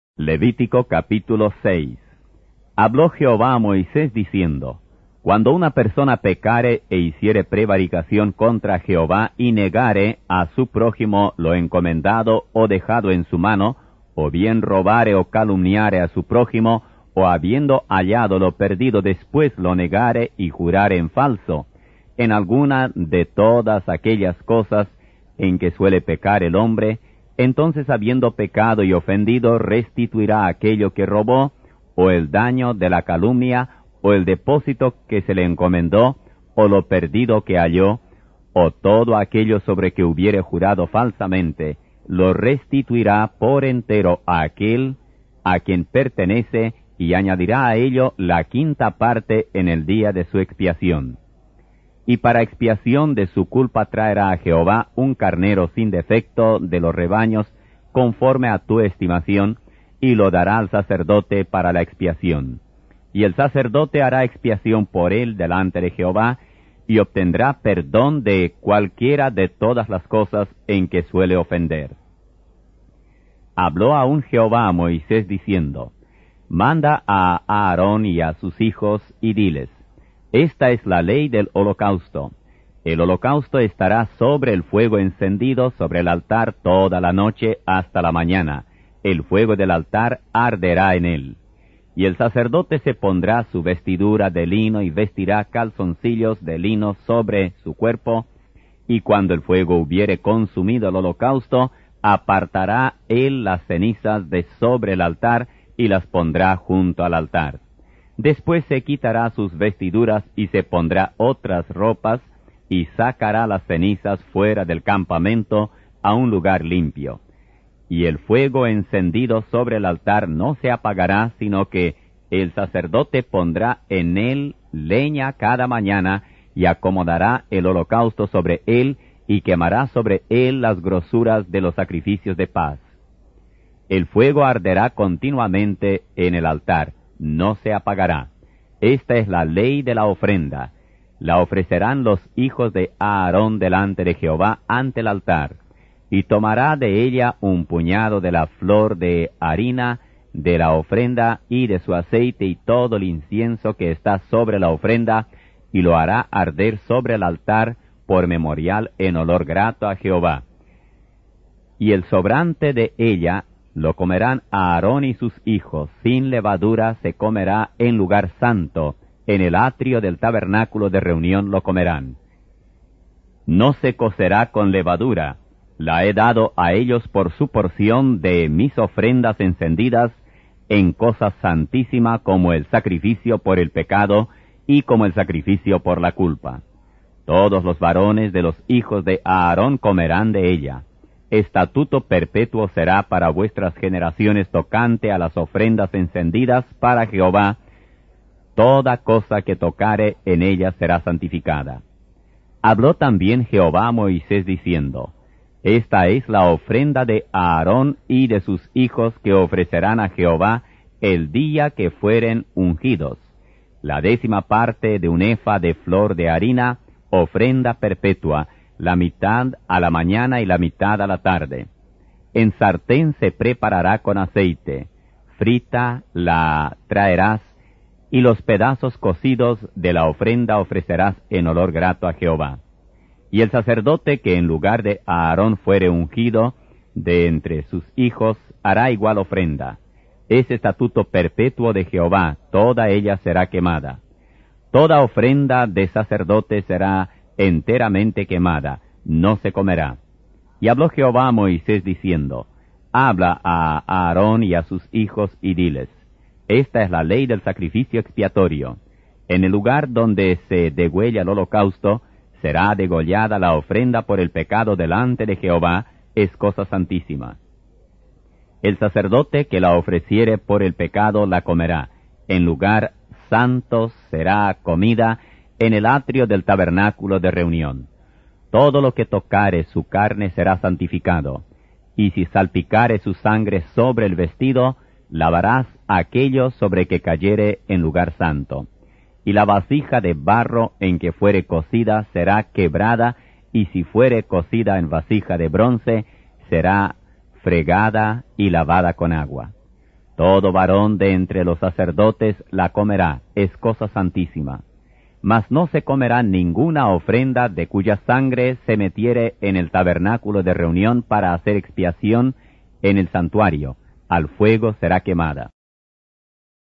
Levítico capítulo 6. Habló Jehová a Moisés diciendo: Cuando una persona pecare e hiciere prevaricación contra Jehová y negare a su prójimo lo encomendado o dejado en su mano, o bien robare o calumniare a su prójimo, o habiendo hallado lo perdido después lo negare y jurare en falso, en alguna de todas aquellas cosas en que suele pecar el hombre, entonces habiendo pecado y ofendido, restituirá aquello que robó, o el daño de la calumnia, o el depósito que se le encomendó, o lo perdido que halló, o todo aquello sobre que hubiere jurado falsamente, lo restituirá por entero a aquel a quien pertenece, y añadirá a ello la quinta parte en el día de su expiación. Y para expiación de su culpa traerá a Jehová un carnero sin defecto de los rebaños, conforme a tu estimación, y lo dará al sacerdote para la expiación. Y el sacerdote hará expiación por él delante de Jehová, y obtendrá perdón de cualquiera de todas las cosas en que suele ofender. Habló aún Jehová a Moisés diciendo: Manda a Aarón y a sus hijos, y diles: Esta es la ley del holocausto. El holocausto estará sobre el fuego encendido sobre el altar toda la noche hasta la mañana. El fuego del altar arderá en él. Y el sacerdote se pondrá su vestidura de lino y vestirá calzoncillos de lino sobre su cuerpo, y cuando el fuego hubiere consumido el holocausto, apartará él las cenizas de sobre el altar y las pondrá junto al altar. Después se quitará sus vestiduras y se pondrá otras ropas, y sacará las cenizas fuera del campamento a un lugar limpio. Y el fuego encendido sobre el altar no se apagará, sino que el sacerdote pondrá en él leña cada mañana, y acomodará el holocausto sobre él, y quemará sobre él las grosuras de los sacrificios de paz. El fuego arderá continuamente en el altar, no se apagará. Esta es la ley de la ofrenda. La ofrecerán los hijos de Aarón delante de Jehová ante el altar. Y tomará de ella un puñado de la flor de harina de la ofrenda y de su aceite y todo el incienso que está sobre la ofrenda, y lo hará arder sobre el altar por memorial en olor grato a Jehová. Y el sobrante de ella lo comerán Aarón y sus hijos, sin levadura se comerá en lugar santo, en el atrio del tabernáculo de reunión lo comerán. No se cocerá con levadura, la he dado a ellos por su porción de mis ofrendas encendidas, en cosa santísima como el sacrificio por el pecado y como el sacrificio por la culpa. Todos los varones de los hijos de Aarón comerán de ella. Estatuto perpetuo será para vuestras generaciones tocante a las ofrendas encendidas para Jehová. Toda cosa que tocare en ella será santificada. Habló también Jehová a Moisés diciendo: Esta es la ofrenda de Aarón y de sus hijos que ofrecerán a Jehová el día que fueren ungidos. La 10ª parte de un efa de flor de harina, ofrenda perpetua, la mitad a la mañana y la mitad a la tarde. En sartén se preparará con aceite, frita la traerás, y los pedazos cocidos de la ofrenda ofrecerás en olor grato a Jehová. Y el sacerdote que en lugar de Aarón fuere ungido de entre sus hijos hará igual ofrenda. Es estatuto perpetuo de Jehová, toda ella será quemada. Toda ofrenda de sacerdote será enteramente quemada, no se comerá. Y habló Jehová a Moisés diciendo: Habla a Aarón y a sus hijos y diles: Esta es la ley del sacrificio expiatorio. En el lugar donde se degüella el holocausto, será degollada la ofrenda por el pecado delante de Jehová, es cosa santísima. El sacerdote que la ofreciere por el pecado la comerá. En lugar santo será comida en el atrio del tabernáculo de reunión. Todo lo que tocare su carne será santificado. Y si salpicare su sangre sobre el vestido, lavarás aquello sobre que cayere en lugar santo. Y la vasija de barro en que fuere cocida será quebrada, y si fuere cocida en vasija de bronce, será fregada y lavada con agua. Todo varón de entre los sacerdotes la comerá, es cosa santísima. Mas no se comerá ninguna ofrenda de cuya sangre se metiere en el tabernáculo de reunión para hacer expiación en el santuario, al fuego será quemada.